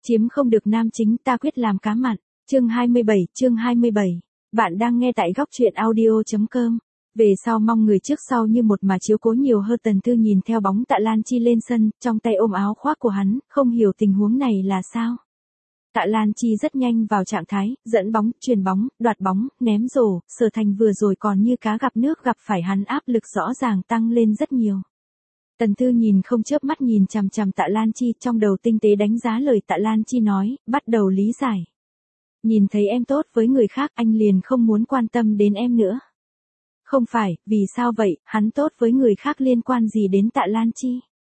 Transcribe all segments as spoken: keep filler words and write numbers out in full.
Chiếm không được nam chính ta quyết làm cá mặn. Chương hai mươi bảy, chương hai mươi bảy. Bạn đang nghe tại góc truyện audio chấm com. Về sau mong người trước sau như một mà chiếu cố nhiều hơn. Tần Tư nhìn theo bóng Tạ Lan Chi lên sân, trong tay ôm áo khoác của hắn, không hiểu tình huống này là sao. Tạ Lan Chi rất nhanh vào trạng thái, dẫn bóng, chuyền bóng, đoạt bóng, ném rổ, Sở Thành vừa rồi còn như cá gặp nước gặp phải hắn áp lực rõ ràng tăng lên rất nhiều. Tần Tư nhìn không chớp mắt nhìn chằm chằm Tạ Lan Chi, trong đầu tinh tế đánh giá lời Tạ Lan Chi nói, bắt đầu lý giải. Nhìn thấy em tốt với người khác anh liền không muốn quan tâm đến em nữa. Không phải, vì sao vậy, hắn tốt với người khác liên quan gì đến Tạ Lan Chi?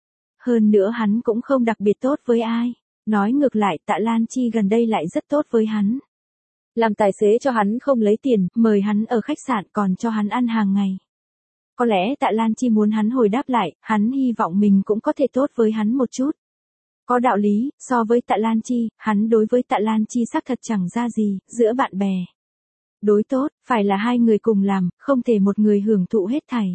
Hơn nữa hắn cũng không đặc biệt tốt với ai. Nói ngược lại Tạ Lan Chi gần đây lại rất tốt với hắn. Làm tài xế cho hắn không lấy tiền, mời hắn ở khách sạn còn cho hắn ăn hàng ngày. Có lẽ Tạ Lan Chi muốn hắn hồi đáp lại, hắn hy vọng mình cũng có thể tốt với hắn một chút. Có đạo lý, so với Tạ Lan Chi, hắn đối với Tạ Lan Chi xác thật chẳng ra gì, giữa bạn bè. Đối tốt, phải là hai người cùng làm, không thể một người hưởng thụ hết thảy.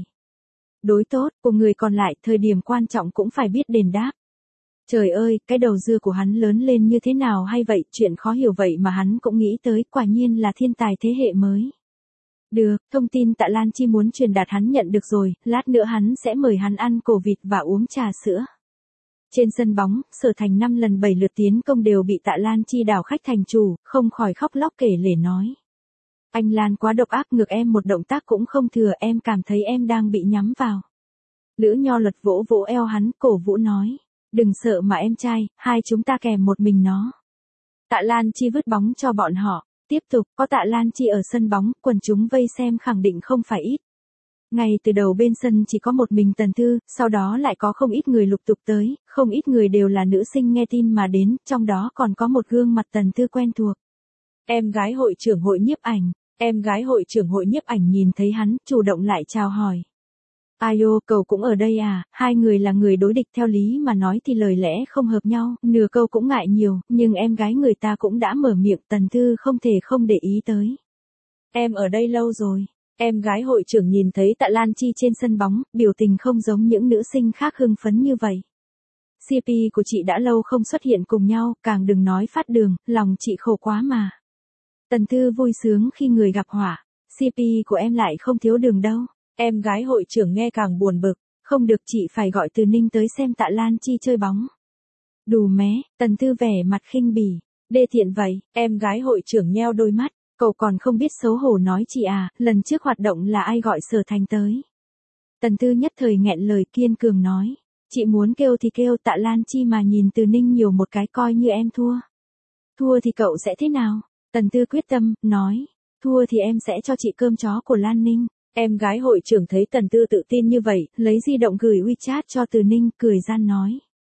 Đối tốt, cùng người còn lại, thời điểm quan trọng cũng phải biết đền đáp. Trời ơi, cái đầu dưa của hắn lớn lên như thế nào hay vậy, chuyện khó hiểu vậy mà hắn cũng nghĩ tới, quả nhiên là thiên tài thế hệ mới. Được, thông tin Tạ Lan Chi muốn truyền đạt hắn nhận được rồi, lát nữa hắn sẽ mời hắn ăn cổ vịt và uống trà sữa. Trên sân bóng, Sở Thành năm lần bảy lượt tiến công đều bị Tạ Lan Chi đảo khách thành chủ, không khỏi khóc lóc kể lể nói. Anh Lan quá độc ác, ngược em một động tác cũng không thừa, em cảm thấy em đang bị nhắm vào. Lữ Nho Luật vỗ vỗ eo hắn, cổ vũ nói. Đừng sợ mà em trai, hai chúng ta kèm một mình nó. Tạ Lan Chi vứt bóng cho bọn họ. Tiếp tục, có Tạ Lan Chi ở sân bóng, quần chúng vây xem khẳng định không phải ít. Ngay từ đầu bên sân chỉ có một mình Tần Tư, sau đó lại có không ít người lục tục tới, không ít người đều là nữ sinh nghe tin mà đến, trong đó còn có một gương mặt Tần Tư quen thuộc. Em gái hội trưởng hội nhiếp ảnh, em gái hội trưởng hội nhiếp ảnh nhìn thấy hắn, chủ động lại chào hỏi. Ai ô, cậu cũng ở đây à, hai người là người đối địch theo lý mà nói thì lời lẽ không hợp nhau, nửa câu cũng ngại nhiều, nhưng em gái người ta cũng đã mở miệng, Tần Tư không thể không để ý tới. Em ở đây lâu rồi, em gái hội trưởng nhìn thấy Tạ Lan Chi trên sân bóng, biểu tình không giống những nữ sinh khác hưng phấn như vậy. xê pê của chị đã lâu không xuất hiện cùng nhau, càng đừng nói phát đường, lòng chị khổ quá mà. Tần Tư vui sướng khi người gặp họa, xê pê của em lại không thiếu đường đâu. Em gái hội trưởng nghe càng buồn bực, không được chị phải gọi Từ Ninh tới xem Tạ Lan Chi chơi bóng. Đù mé, Tần Tư vẻ mặt khinh bỉ, đê tiện vậy, em gái hội trưởng nheo đôi mắt, cậu còn không biết xấu hổ nói chị à, lần trước hoạt động là ai gọi Sở Thành tới. Tần Tư nhất thời nghẹn lời kiên cường nói, chị muốn kêu thì kêu, Tạ Lan Chi mà nhìn Từ Ninh nhiều một cái coi như em thua. Thua thì cậu sẽ thế nào? Tần Tư quyết tâm, nói, thua thì em sẽ cho chị cơm chó của Lan Ninh. Em gái hội trưởng thấy Tần Tư tự tin như vậy, lấy di động gửi WeChat cho Từ Ninh, cười gian nói.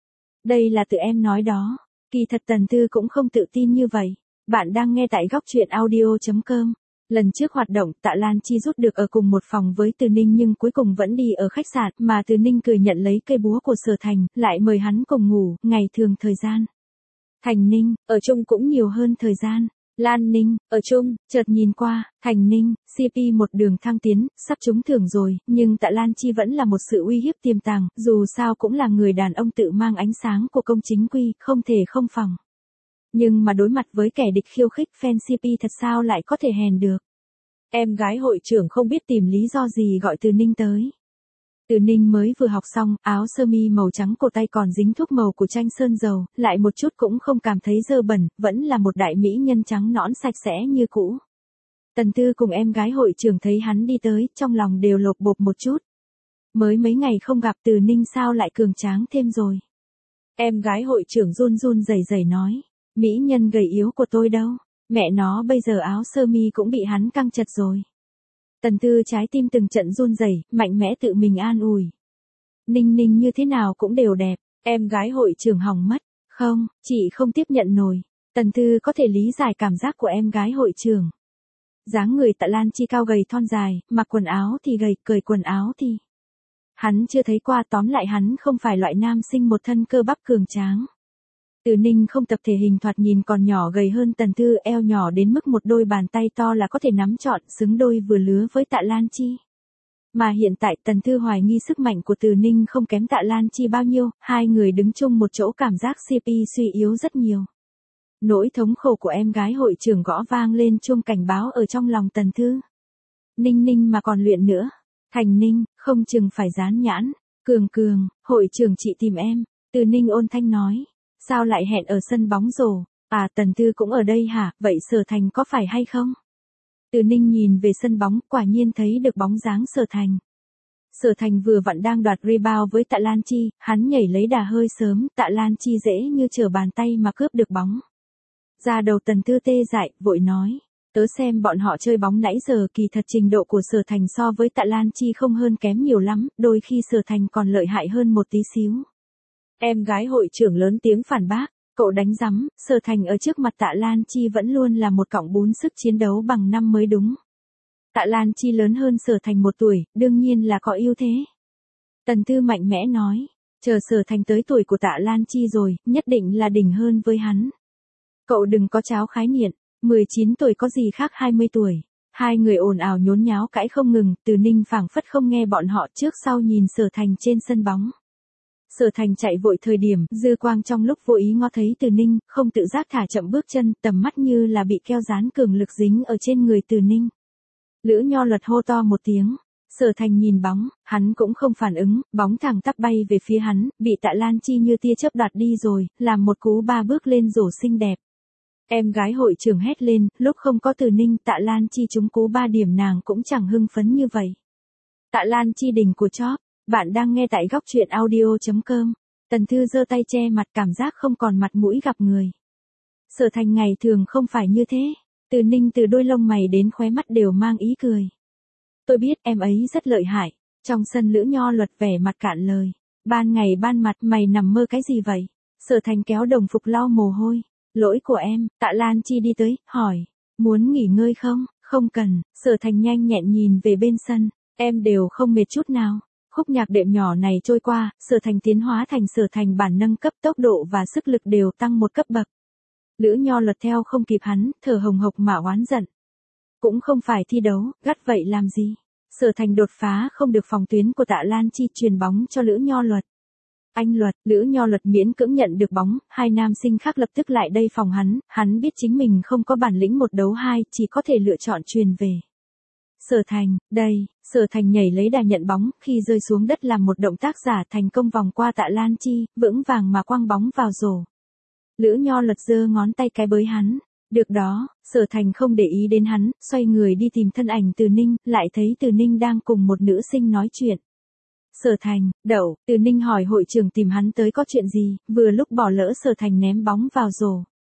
Đây là tự em nói đó, kỳ thật Tần Tư cũng không tự tin như vậy. Bạn đang nghe tại góc truyện audio chấm com. Lần trước hoạt động, Tạ Lan Chi rút được ở cùng một phòng với Từ Ninh nhưng cuối cùng vẫn đi ở khách sạn, mà Từ Ninh cười nhận lấy cây búa của Sở Thành, lại mời hắn cùng ngủ, ngày thường thời gian. Thành Ninh, ở chung cũng nhiều hơn thời gian. Lan Ninh, ở chung, chợt nhìn qua, Thành Ninh, xê pê một đường thăng tiến, sắp trúng thưởng rồi, nhưng Tạ Lan Chi vẫn là một sự uy hiếp tiềm tàng, dù sao cũng là người đàn ông tự mang ánh sáng của công chính quy, không thể không phòng. Nhưng mà đối mặt với kẻ địch khiêu khích, fan xê pê thật sao lại có thể hèn được. Em gái hội trưởng không biết tìm lý do gì gọi Từ Ninh tới. Từ Ninh mới vừa học xong, áo sơ mi màu trắng cổ tay còn dính thuốc màu của tranh sơn dầu, lại một chút cũng không cảm thấy dơ bẩn, vẫn là một đại mỹ nhân trắng nõn sạch sẽ như cũ. Tần Tư cùng em gái hội trưởng thấy hắn đi tới, trong lòng đều lột bột một chút. Mới mấy ngày không gặp Từ Ninh sao lại cường tráng thêm rồi. Em gái hội trưởng run run rẩy rẩy nói, mỹ nhân gầy yếu của tôi đâu, mẹ nó bây giờ áo sơ mi cũng bị hắn căng chật rồi. Tần Tư trái tim từng trận run rẩy, mạnh mẽ tự mình an ủi. Ninh Ninh như thế nào cũng đều đẹp, em gái hội trưởng hỏng mất, không, chị không tiếp nhận nổi. Tần Tư có thể lý giải cảm giác của em gái hội trưởng. Dáng người Tạ Lan Chi cao gầy thon dài, mặc quần áo thì gầy, cởi quần áo thì. Hắn chưa thấy qua, tóm lại hắn không phải loại nam sinh một thân cơ bắp cường tráng. Từ Ninh không tập thể hình thoạt nhìn còn nhỏ gầy hơn Tần Tư, eo nhỏ đến mức một đôi bàn tay to là có thể nắm trọn, xứng đôi vừa lứa với Tạ Lan Chi. Mà hiện tại Tần Tư hoài nghi sức mạnh của Từ Ninh không kém Tạ Lan Chi bao nhiêu, hai người đứng chung một chỗ cảm giác xê pê suy yếu rất nhiều. Nỗi thống khổ của em gái hội trưởng gõ vang lên chuông cảnh báo ở trong lòng Tần Thư. Ninh Ninh mà còn luyện nữa. Thành Ninh, không chừng phải dán nhãn. Cường Cường, hội trưởng chị tìm em. Từ Ninh ôn thanh nói. Sao lại hẹn ở sân bóng rổ? À, Tần Thư cũng ở đây hả? Vậy Sở Thành có phải hay không? Từ Ninh nhìn về sân bóng, quả nhiên thấy được bóng dáng Sở Thành. Sở Thành vừa vặn đang đoạt rebound với Tạ Lan Chi, hắn nhảy lấy đà hơi sớm, Tạ Lan Chi dễ như trở bàn tay mà cướp được bóng. Ra đầu Tần Thư tê dại, vội nói. Tớ xem bọn họ chơi bóng nãy giờ, kỳ thật trình độ của Sở Thành so với Tạ Lan Chi không hơn kém nhiều lắm, đôi khi Sở Thành còn lợi hại hơn một tí xíu. Em gái hội trưởng lớn tiếng phản bác, cậu đánh rắm, Sở Thành ở trước mặt Tạ Lan Chi vẫn luôn là một cọng bún sức chiến đấu bằng năm mới đúng. Tạ Lan Chi lớn hơn Sở Thành một tuổi, đương nhiên là có ưu thế. Tần Thư mạnh mẽ nói, chờ Sở Thành tới tuổi của Tạ Lan Chi rồi, nhất định là đỉnh hơn với hắn. Cậu đừng có cháo khái niệm, mười chín tuổi có gì khác hai mươi tuổi. Hai người ồn ào nhốn nháo cãi không ngừng, Từ Ninh phảng phất không nghe bọn họ, trước sau nhìn Sở Thành trên sân bóng. Sở Thành chạy vội thời điểm, dư quang trong lúc vô ý ngó thấy Từ Ninh, không tự giác thả chậm bước chân, tầm mắt như là bị keo dán cường lực dính ở trên người Từ Ninh. Lữ Nho Luật hô to một tiếng. Sở Thành nhìn bóng, hắn cũng không phản ứng, bóng thẳng tắp bay về phía hắn, bị Tạ Lan Chi như tia chớp đoạt đi rồi, làm một cú ba bước lên rổ xinh đẹp. Em gái hội trưởng hét lên, lúc không có Từ Ninh, Tạ Lan Chi trúng cú ba điểm nàng cũng chẳng hưng phấn như vậy. Tạ Lan Chi đỉnh của chóp, bạn đang nghe tại góc truyện audio chấm com. Tần Thư giơ tay che mặt, cảm giác không còn mặt mũi gặp người. Sở Thành ngày thường không phải như thế. Từ Ninh từ đôi lông mày đến khóe mắt đều mang ý cười. Tôi biết em ấy rất lợi hại. Trong sân Lữ Nho Luật vẻ mặt cạn lời. Ban ngày ban mặt mày nằm mơ cái gì vậy? Sở Thành kéo đồng phục lau mồ hôi. Lỗi của em. Tạ Lan Chi đi tới, hỏi. Muốn nghỉ ngơi không? Không cần. Sở Thành nhanh nhẹn nhìn về bên sân. Em đều không mệt chút nào. Khúc nhạc đệm nhỏ này trôi qua, Sở Thành tiến hóa thành Sở Thành bản nâng cấp, tốc độ và sức lực đều tăng một cấp bậc. Lữ Nho Luật theo không kịp hắn, thở hồng hộc mà oán giận. Cũng không phải thi đấu, gắt vậy làm gì? Sở Thành đột phá không được phòng tuyến của Tạ Lan Chi, truyền bóng cho Lữ Nho Luật. Anh Luật, Lữ Nho Luật miễn cưỡng nhận được bóng, hai nam sinh khác lập tức lại đây phòng hắn, hắn biết chính mình không có bản lĩnh một đấu hai, chỉ có thể lựa chọn truyền về. Sở Thành, đây, Sở Thành nhảy lấy đà nhận bóng, khi rơi xuống đất làm một động tác giả thành công vòng qua Tạ Lan Chi, vững vàng mà quăng bóng vào rổ. Lữ Nho Luật giơ ngón tay cái bới hắn. Được đó, Sở Thành không để ý đến hắn, xoay người đi tìm thân ảnh Từ Ninh, lại thấy Từ Ninh đang cùng một nữ sinh nói chuyện. Sở Thành, đậu, Từ Ninh hỏi hội trưởng tìm hắn tới có chuyện gì, vừa lúc bỏ lỡ Sở Thành ném bóng vào rổ.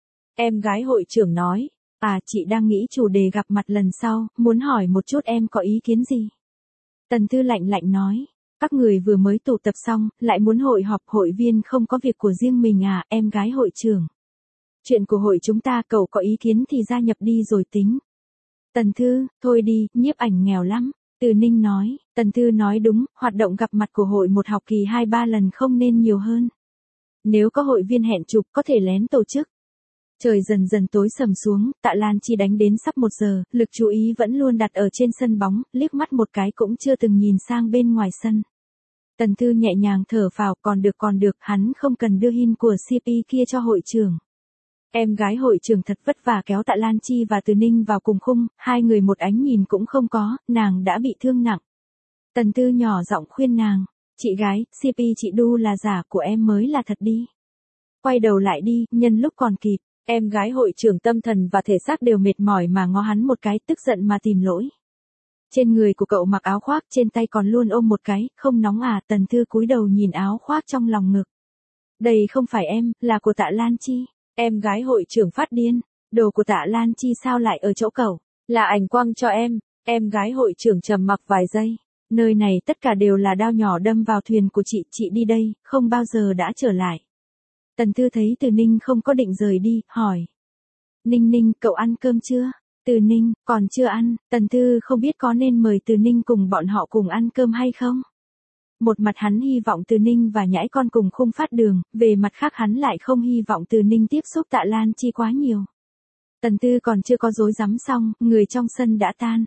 Em gái hội trưởng nói, à chị đang nghĩ chủ đề gặp mặt lần sau, muốn hỏi một chút em có ý kiến gì. Tần Thư lạnh lạnh nói, các người vừa mới tụ tập xong, lại muốn hội họp, hội viên không có việc của riêng mình à, em gái hội trưởng. Chuyện của hội chúng ta, cậu có ý kiến thì gia nhập đi rồi tính. Tần Thư, thôi đi, nhiếp ảnh nghèo lắm. Từ Ninh nói, Tần Thư nói đúng, hoạt động gặp mặt của hội một học kỳ hai ba lần không nên nhiều hơn. Nếu có hội viên hẹn chụp có thể lén tổ chức. Trời dần dần tối sầm xuống, Tạ Lan Chi đánh đến sắp một giờ, lực chú ý vẫn luôn đặt ở trên sân bóng, liếc mắt một cái cũng chưa từng nhìn sang bên ngoài sân. Tần Thư nhẹ nhàng thở phào, còn được còn được, hắn không cần đưa hin của xê pê kia cho hội trưởng. Em gái hội trưởng thật vất vả kéo Tạ Lan Chi và Từ Ninh vào cùng khung, hai người một ánh nhìn cũng không có, nàng đã bị thương nặng. Tần Thư nhỏ giọng khuyên nàng, chị gái, xê pê chị đu là giả, của em mới là thật đi. Quay đầu lại đi, nhân lúc còn kịp. Em gái hội trưởng tâm thần và thể xác đều mệt mỏi mà ngó hắn một cái, tức giận mà tìm lỗi. Trên người của cậu mặc áo khoác, trên tay còn luôn ôm một cái, không nóng à? Tần Thư cúi đầu nhìn áo khoác trong lòng ngực. Đây không phải em, là của Tạ Lan Chi. Em gái hội trưởng phát điên, đồ của Tạ Lan Chi sao lại ở chỗ cậu? Là ảnh quăng cho em. Em gái hội trưởng trầm mặc vài giây. Nơi này tất cả đều là đao nhỏ đâm vào thuyền của chị, chị đi đây, không bao giờ đã trở lại. Tần Thư thấy Từ Ninh không có định rời đi, hỏi. Ninh Ninh, cậu ăn cơm chưa? Từ Ninh, còn chưa ăn. Tần Thư không biết có nên mời Từ Ninh cùng bọn họ cùng ăn cơm hay không? Một mặt hắn hy vọng Từ Ninh và nhãi con cùng khung phát đường, về mặt khác hắn lại không hy vọng Từ Ninh tiếp xúc Tạ Lan Chi quá nhiều. Tần Thư còn chưa có rối rắm xong, người trong sân đã tan.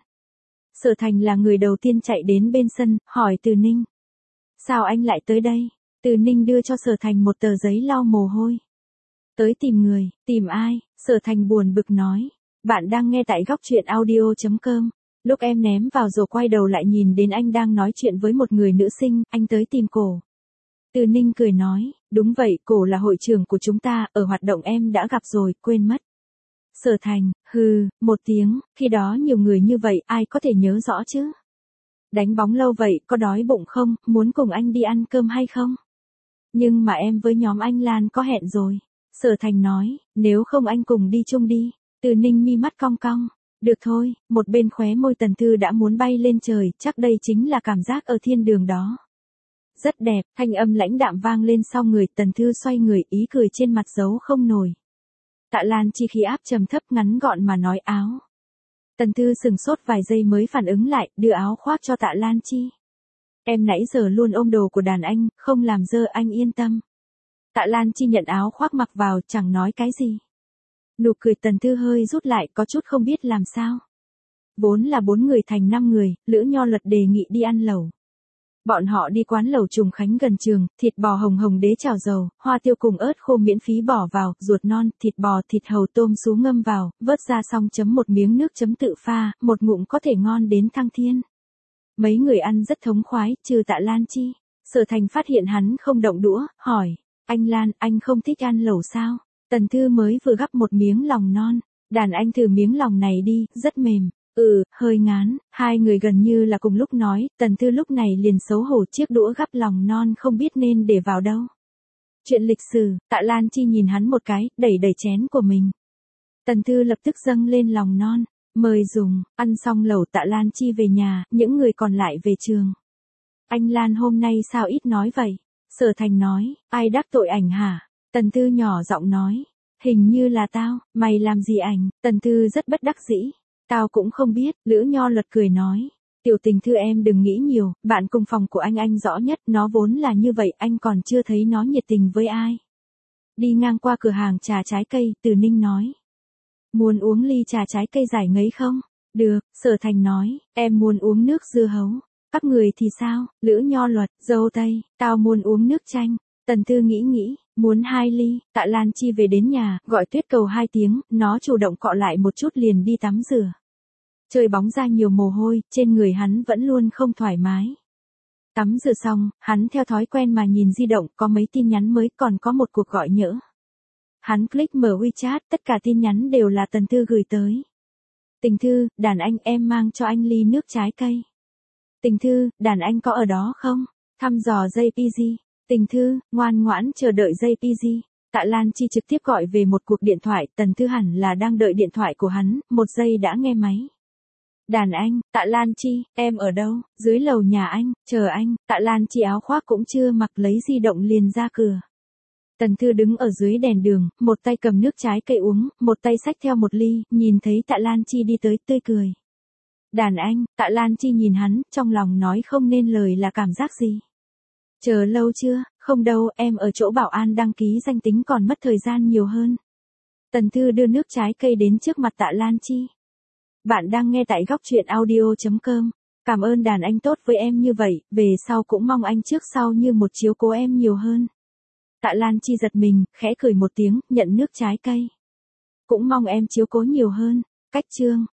Sở Thành là người đầu tiên chạy đến bên sân, hỏi Từ Ninh. Sao anh lại tới đây? Từ Ninh đưa cho Sở Thành một tờ giấy lau mồ hôi. Tới tìm người, tìm ai? Sở Thành buồn bực nói. Bạn đang nghe tại góc truyện audio.com. Lúc em ném vào rồi quay đầu lại nhìn đến anh đang nói chuyện với một người nữ sinh, anh tới tìm cổ. Từ Ninh cười nói, đúng vậy, cổ là hội trưởng của chúng ta, ở hoạt động em đã gặp rồi, quên mất. Sở Thành, hừ, một tiếng, khi đó nhiều người như vậy, ai có thể nhớ rõ chứ? Đánh bóng lâu vậy, có đói bụng không, muốn cùng anh đi ăn cơm hay không? Nhưng mà em với nhóm anh Lan có hẹn rồi. Sở Thành nói, nếu không anh cùng đi chung đi. Từ Ninh mi mắt cong cong. Được thôi, một bên khóe môi Tần Thư đã muốn bay lên trời, chắc đây chính là cảm giác ở thiên đường đó. Rất đẹp, thanh âm lãnh đạm vang lên sau người, Tần Thư xoay người, ý cười trên mặt giấu không nổi. Tạ Lan Chi khí áp trầm thấp ngắn gọn mà nói áo. Tần Thư sừng sốt vài giây mới phản ứng lại, đưa áo khoác cho Tạ Lan Chi. Em nãy giờ luôn ôm đồ của đàn anh, không làm dơ anh yên tâm. Tạ Lan Chi nhận áo khoác mặc vào, chẳng nói cái gì. Nụ cười Tần Thư hơi rút lại, có chút không biết làm sao. Vốn là bốn người thành năm người, Lữ Nho Luật đề nghị đi ăn lẩu. Bọn họ đi quán lẩu Trùng Khánh gần trường, thịt bò hồng hồng đế chảo dầu, hoa tiêu cùng ớt khô miễn phí bỏ vào, ruột non, thịt bò, thịt hầu tôm sú ngâm vào, vớt ra xong chấm một miếng nước chấm tự pha, một ngụm có thể ngon đến thăng thiên. Mấy người ăn rất thống khoái, trừ Tạ Lan Chi. Sở Thành phát hiện hắn không động đũa, hỏi, anh Lan, anh không thích ăn lẩu sao? Tần Thư mới vừa gắp một miếng lòng non, đàn anh thử miếng lòng này đi, rất mềm. Ừ, hơi ngán, hai người gần như là cùng lúc nói, Tần Thư lúc này liền xấu hổ chiếc đũa gắp lòng non không biết nên để vào đâu. Chuyện lịch sử, Tạ Lan Chi nhìn hắn một cái, đẩy đẩy chén của mình. Tần Thư lập tức dâng lên lòng non, mời dùng, ăn xong lẩu Tạ Lan Chi về nhà, những người còn lại về trường. Anh Lan hôm nay sao ít nói vậy? Sở Thành nói, ai đắc tội ảnh hả? Tần Thư nhỏ giọng nói, hình như là tao, mày làm gì ảnh? Tần Thư rất bất đắc dĩ. Tao cũng không biết, Lữ Nho Luật cười nói. Tiểu Tình Thư em đừng nghĩ nhiều, bạn cùng phòng của anh anh rõ nhất, nó vốn là như vậy, anh còn chưa thấy nó nhiệt tình với ai. Đi ngang qua cửa hàng trà trái cây, Từ Ninh nói. Muốn uống ly trà trái cây giải ngấy không? Được, Sở Thành nói, em muốn uống nước dưa hấu. Các người thì sao? Lữ Nho Luật, dâu tây, tao muốn uống nước chanh. Tần Thư nghĩ nghĩ, muốn hai ly. Tạ Lan Chi về đến nhà, gọi Tuyết Cầu hai tiếng, nó chủ động cọ lại một chút liền đi tắm rửa. Chơi bóng ra nhiều mồ hôi, trên người hắn vẫn luôn không thoải mái. Tắm rửa xong, hắn theo thói quen mà nhìn di động, có mấy tin nhắn mới, còn có một cuộc gọi nhỡ. Hắn click mở WeChat, tất cả tin nhắn đều là Tần Thư gửi tới. Tình Thư, đàn anh em mang cho anh ly nước trái cây. Tình Thư, đàn anh có ở đó không? Thăm dò gi pê giê. Tình Thư, ngoan ngoãn chờ đợi gi pê giê. Tạ Lan Chi trực tiếp gọi về một cuộc điện thoại, Tần Thư hẳn là đang đợi điện thoại của hắn, một giây đã nghe máy. Đàn anh, Tạ Lan Chi, em ở đâu? Dưới lầu nhà anh, chờ anh. Tạ Lan Chi áo khoác cũng chưa mặc lấy di động liền ra cửa. Tần Thư đứng ở dưới đèn đường, một tay cầm nước trái cây uống, một tay xách theo một ly, nhìn thấy Tạ Lan Chi đi tới tươi cười. Đàn anh, Tạ Lan Chi nhìn hắn, trong lòng nói không nên lời là cảm giác gì. Chờ lâu chưa? Không đâu, em ở chỗ bảo an đăng ký danh tính còn mất thời gian nhiều hơn. Tần Thư đưa nước trái cây đến trước mặt Tạ Lan Chi. Bạn đang nghe tại góc truyện audio.com. Cảm ơn đàn anh tốt với em như vậy, về sau cũng mong anh trước sau như một chiếu cố em nhiều hơn. Tạ Lan Chi giật mình, khẽ cười một tiếng, nhận nước trái cây. Cũng mong em chiếu cố nhiều hơn. Cách chương.